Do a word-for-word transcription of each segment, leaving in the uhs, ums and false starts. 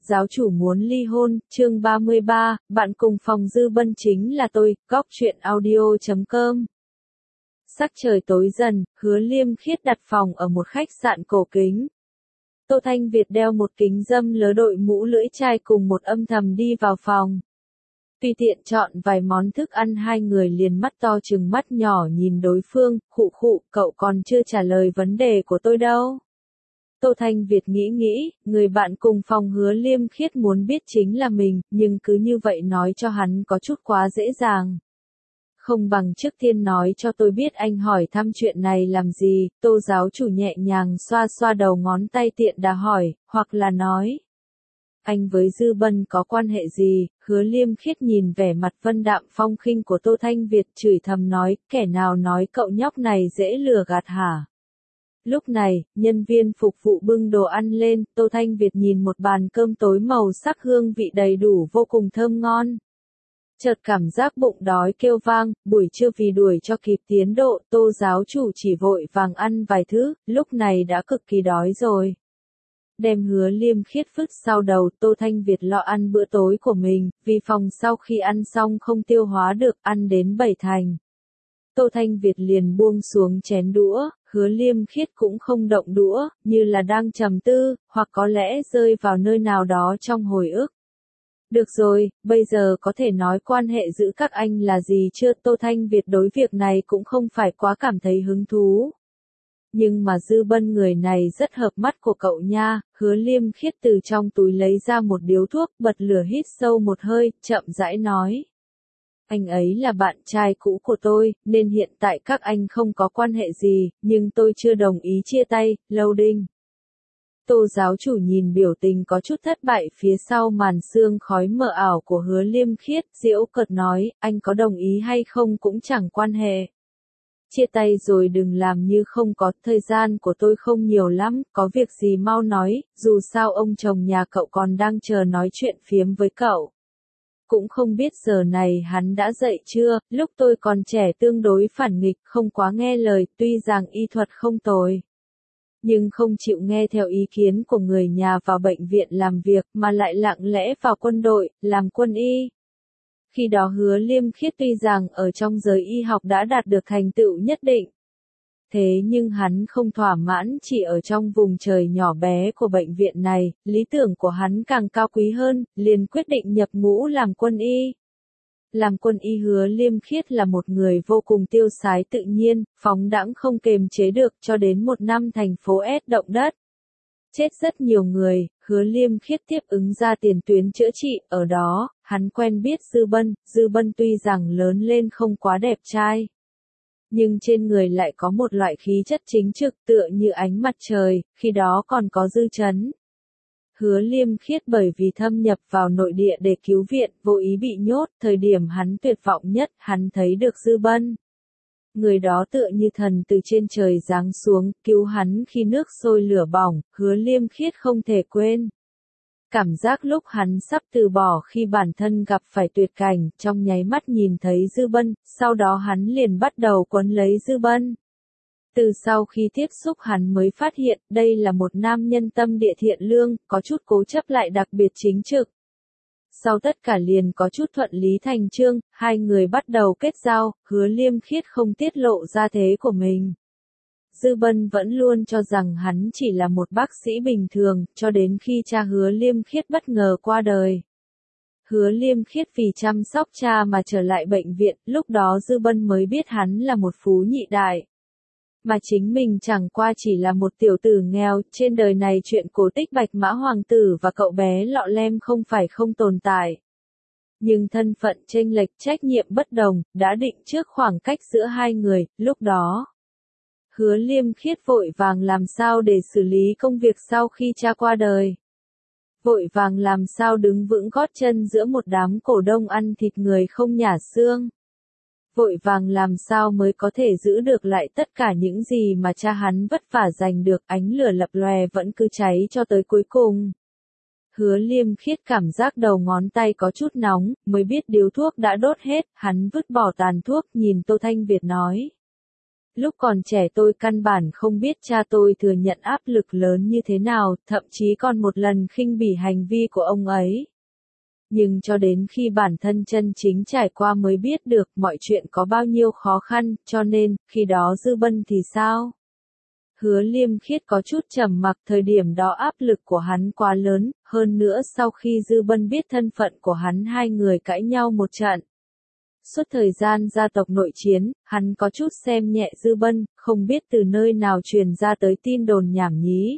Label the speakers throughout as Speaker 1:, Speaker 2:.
Speaker 1: giáo chủ muốn ly hôn, chương ba mươi ba, bạn cùng phòng Dư Bân chính là tôi, góc truyện audio chấm com. Sắc trời tối dần, Hứa Liêm Khiết đặt phòng ở một khách sạn cổ kính. Tô Thanh Việt đeo một kính râm lớ đội mũ lưỡi chai cùng một âm thầm đi vào phòng. Tùy tiện chọn vài món thức ăn, hai người liền mắt to trừng mắt nhỏ nhìn đối phương, khụ khụ, cậu còn chưa trả lời vấn đề của tôi đâu. Tô Thanh Việt nghĩ nghĩ, người bạn cùng phòng Hứa Liêm Khiết muốn biết chính là mình, nhưng cứ như vậy nói cho hắn có chút quá dễ dàng. Không bằng trước tiên nói cho tôi biết anh hỏi thăm chuyện này làm gì, Tô giáo chủ nhẹ nhàng xoa xoa đầu ngón tay tiện đà hỏi, hoặc là nói. Anh với Dư Bân có quan hệ gì? Hứa Liêm Khiết nhìn vẻ mặt vân đạm phong khinh của Tô Thanh Việt chửi thầm nói, kẻ nào nói cậu nhóc này dễ lừa gạt hả? Lúc này, nhân viên phục vụ bưng đồ ăn lên, Tô Thanh Việt nhìn một bàn cơm tối màu sắc hương vị đầy đủ vô cùng thơm ngon. Chợt cảm giác bụng đói kêu vang, buổi trưa vì đuổi cho kịp tiến độ, Tô giáo chủ chỉ vội vàng ăn vài thứ, lúc này đã cực kỳ đói rồi. Đem Hứa Liêm Khiết vứt sau đầu, Tô Thanh Việt lo ăn bữa tối của mình, vì phòng sau khi ăn xong không tiêu hóa được, ăn đến bảy thành. Tô Thanh Việt liền buông xuống chén đũa, Hứa Liêm Khiết cũng không động đũa, như là đang trầm tư, hoặc có lẽ rơi vào nơi nào đó trong hồi ức. Được rồi, bây giờ có thể nói quan hệ giữa các anh là gì chưa? Tô Thanh Việt đối việc này cũng không phải quá cảm thấy hứng thú. Nhưng mà Dư Bân người này rất hợp mắt của cậu nha. Hứa Liêm Khiết từ trong túi lấy ra một điếu thuốc, bật lửa hít sâu một hơi, chậm rãi nói. Anh ấy là bạn trai cũ của tôi, nên hiện tại các anh không có quan hệ gì, nhưng tôi chưa đồng ý chia tay, lâu đinh. Tô giáo chủ nhìn biểu tình có chút thất bại phía sau màn sương khói mờ ảo của Hứa Liêm Khiết, giễu cợt nói, anh có đồng ý hay không cũng chẳng quan hệ. Chia tay rồi đừng làm như không có, thời gian của tôi không nhiều lắm, có việc gì mau nói, dù sao ông chồng nhà cậu còn đang chờ nói chuyện phiếm với cậu. Cũng không biết giờ này hắn đã dậy chưa, lúc tôi còn trẻ tương đối phản nghịch, không quá nghe lời, tuy rằng y thuật không tồi. Nhưng không chịu nghe theo ý kiến của người nhà vào bệnh viện làm việc, mà lại lặng lẽ vào quân đội, làm quân y. Khi đó Hứa Liêm Khiết tuy rằng ở trong giới y học đã đạt được thành tựu nhất định. Thế nhưng hắn không thỏa mãn chỉ ở trong vùng trời nhỏ bé của bệnh viện này, lý tưởng của hắn càng cao quý hơn, liền quyết định nhập ngũ làm quân y. Làm quân y Hứa Liêm Khiết là một người vô cùng tiêu sái tự nhiên, phóng đãng không kềm chế được cho đến một năm thành phố S động đất. Chết rất nhiều người, Hứa Liêm Khiết tiếp ứng ra tiền tuyến chữa trị, ở đó, hắn quen biết Dư Bân, Dư Bân tuy rằng lớn lên không quá đẹp trai. Nhưng trên người lại có một loại khí chất chính trực tựa như ánh mặt trời, khi đó còn có dư chấn. Hứa Liêm Khiết bởi vì thâm nhập vào nội địa để cứu viện, vô ý bị nhốt, thời điểm hắn tuyệt vọng nhất, hắn thấy được Dư Bân. Người đó tựa như thần từ trên trời giáng xuống, cứu hắn khi nước sôi lửa bỏng, Hứa Liêm Khiết không thể quên. Cảm giác lúc hắn sắp từ bỏ khi bản thân gặp phải tuyệt cảnh, trong nháy mắt nhìn thấy Dư Bân, sau đó hắn liền bắt đầu quấn lấy Dư Bân. Từ sau khi tiếp xúc hắn mới phát hiện, đây là một nam nhân tâm địa thiện lương, có chút cố chấp lại đặc biệt chính trực. Sau tất cả liền có chút thuận lý thành chương, hai người bắt đầu kết giao, Hứa Liêm Khiết không tiết lộ ra thế của mình. Dư Bân vẫn luôn cho rằng hắn chỉ là một bác sĩ bình thường, cho đến khi cha Hứa Liêm Khiết bất ngờ qua đời. Hứa Liêm Khiết vì chăm sóc cha mà trở lại bệnh viện, lúc đó Dư Bân mới biết hắn là một phú nhị đại. Mà chính mình chẳng qua chỉ là một tiểu tử nghèo, trên đời này chuyện cổ tích Bạch Mã Hoàng tử và cậu bé lọ lem không phải không tồn tại. Nhưng thân phận chênh lệch trách nhiệm bất đồng, đã định trước khoảng cách giữa hai người, lúc đó. Hứa Liêm Khiết vội vàng làm sao để xử lý công việc sau khi cha qua đời. Vội vàng làm sao đứng vững gót chân giữa một đám cổ đông ăn thịt người không nhả xương. Vội vàng làm sao mới có thể giữ được lại tất cả những gì mà cha hắn vất vả giành được, ánh lửa lập lòe vẫn cứ cháy cho tới cuối cùng. Hứa Liêm Khiết cảm giác đầu ngón tay có chút nóng, mới biết điếu thuốc đã đốt hết, hắn vứt bỏ tàn thuốc, nhìn Tô Thanh Việt nói. Lúc còn trẻ tôi căn bản không biết cha tôi thừa nhận áp lực lớn như thế nào, thậm chí còn một lần khinh bỉ hành vi của ông ấy. Nhưng cho đến khi bản thân chân chính trải qua mới biết được mọi chuyện có bao nhiêu khó khăn, cho nên, khi đó Dư Bân thì sao? Hứa Liêm Khiết có chút trầm mặc, thời điểm đó áp lực của hắn quá lớn, hơn nữa sau khi Dư Bân biết thân phận của hắn hai người cãi nhau một trận. Suốt thời gian gia tộc nội chiến, hắn có chút xem nhẹ Dư Bân, không biết từ nơi nào truyền ra tới tin đồn nhảm nhí.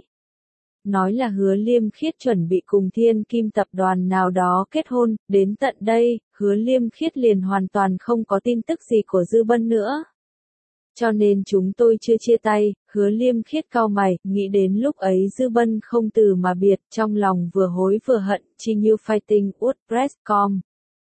Speaker 1: Nói là Hứa Liêm Khiết chuẩn bị cùng Thiên Kim tập đoàn nào đó kết hôn, đến tận đây, Hứa Liêm Khiết liền hoàn toàn không có tin tức gì của Dư Bân nữa. Cho nên chúng tôi chưa chia tay, Hứa Liêm Khiết cau mày, nghĩ đến lúc ấy Dư Bân không từ mà biệt, trong lòng vừa hối vừa hận, chi như fighting WordPress chấm com.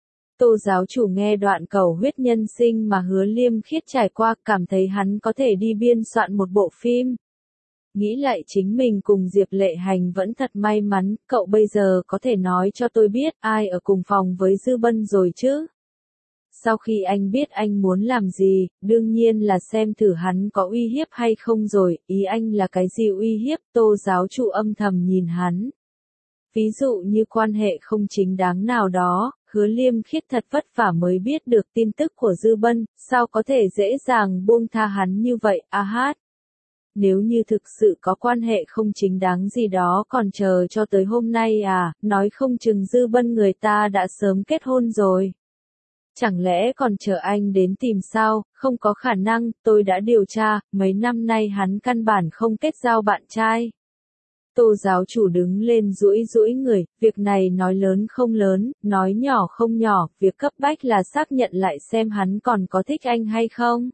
Speaker 1: Tô giáo chủ nghe đoạn cầu huyết nhân sinh mà Hứa Liêm Khiết trải qua, cảm thấy hắn có thể đi biên soạn một bộ phim. Nghĩ lại chính mình cùng Diệp Lệ Hành vẫn thật may mắn, cậu bây giờ có thể nói cho tôi biết ai ở cùng phòng với Dư Bân rồi chứ? Sau khi anh biết anh muốn làm gì, đương nhiên là xem thử hắn có uy hiếp hay không rồi, ý anh là cái gì uy hiếp? Tô giáo chủ âm thầm nhìn hắn. Ví dụ như quan hệ không chính đáng nào đó, Hứa Liêm Khiết thật vất vả mới biết được tin tức của Dư Bân, sao có thể dễ dàng buông tha hắn như vậy, a hát. Nếu như thực sự có quan hệ không chính đáng gì đó còn chờ cho tới hôm nay à, nói không chừng Dư Bân người ta đã sớm kết hôn rồi. Chẳng lẽ còn chờ anh đến tìm sao, không có khả năng, tôi đã điều tra, mấy năm nay hắn căn bản không kết giao bạn trai. Tô giáo chủ đứng lên duỗi duỗi người, việc này nói lớn không lớn, nói nhỏ không nhỏ, việc cấp bách là xác nhận lại xem hắn còn có thích anh hay không.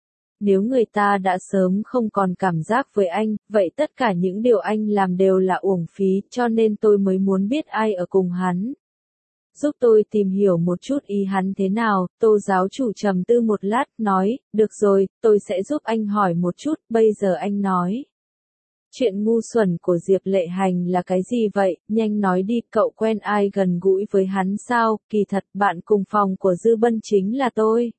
Speaker 1: Nếu người ta đã sớm không còn cảm giác với anh, vậy tất cả những điều anh làm đều là uổng phí, cho nên tôi mới muốn biết ai ở cùng hắn. Giúp tôi tìm hiểu một chút ý hắn thế nào, Tô giáo chủ trầm tư một lát, nói, được rồi, tôi sẽ giúp anh hỏi một chút, bây giờ anh nói. Chuyện ngu xuẩn của Diệp Lệ Hành là cái gì vậy, nhanh nói đi, cậu quen ai gần gũi với hắn sao, kỳ thật bạn cùng phòng của Dư Bân chính là tôi.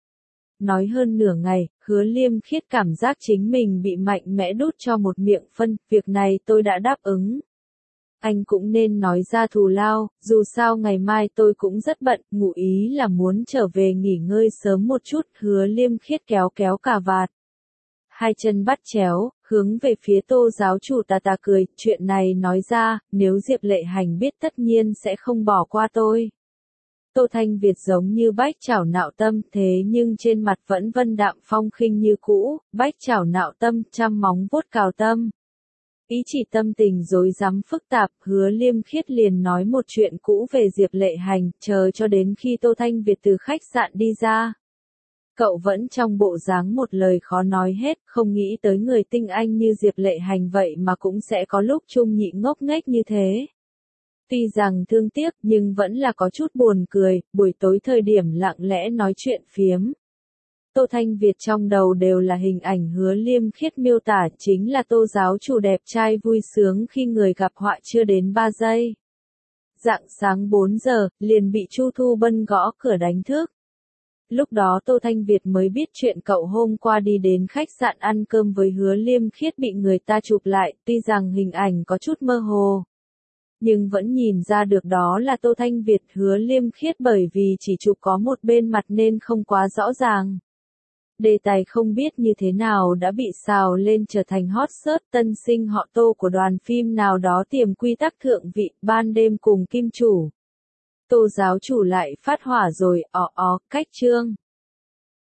Speaker 1: Nói hơn nửa ngày, Hứa Liêm Khiết cảm giác chính mình bị mạnh mẽ đút cho một miệng phân, việc này tôi đã đáp ứng. Anh cũng nên nói ra thù lao, dù sao ngày mai tôi cũng rất bận, ngụ ý là muốn trở về nghỉ ngơi sớm một chút, Hứa Liêm Khiết kéo kéo cà vạt. Hai chân bắt chéo, hướng về phía Tô giáo chủ tà tà cười, chuyện này nói ra, nếu Diệp Lệ Hành biết tất nhiên sẽ không bỏ qua tôi. Tô Thanh Việt giống như bách chảo nạo tâm, thế nhưng trên mặt vẫn vân đạm phong khinh như cũ, bách chảo nạo tâm, trăm móng vuốt cào tâm. Ý chỉ tâm tình rối rắm phức tạp, Hứa Liêm Khiết liền nói một chuyện cũ về Diệp Lệ Hành, chờ cho đến khi Tô Thanh Việt từ khách sạn đi ra. Cậu vẫn trong bộ dáng một lời khó nói hết, không nghĩ tới người tinh anh như Diệp Lệ Hành vậy mà cũng sẽ có lúc Trung Nhị ngốc nghếch như thế. Tuy rằng thương tiếc nhưng vẫn là có chút buồn cười, buổi tối thời điểm lặng lẽ nói chuyện phiếm. Tô Thanh Việt trong đầu đều là hình ảnh Hứa Liêm Khiết miêu tả, chính là Tô giáo chủ đẹp trai vui sướng khi người gặp họa chưa đến ba giây. Rạng sáng bốn giờ, liền bị Chu Thu Bân gõ cửa đánh thức. Lúc đó Tô Thanh Việt mới biết chuyện cậu hôm qua đi đến khách sạn ăn cơm với Hứa Liêm Khiết bị người ta chụp lại, tuy rằng hình ảnh có chút mơ hồ. Nhưng vẫn nhìn ra được đó là Tô Thanh Việt. Hứa Liêm Khiết bởi vì chỉ chụp có một bên mặt nên không quá rõ ràng. Đề tài không biết như thế nào đã bị xào lên trở thành hot search tân sinh họ Tô của đoàn phim nào đó tiềm quy tắc thượng vị, ban đêm cùng kim chủ. Tô giáo chủ lại phát hỏa rồi, ó ó, cách chương.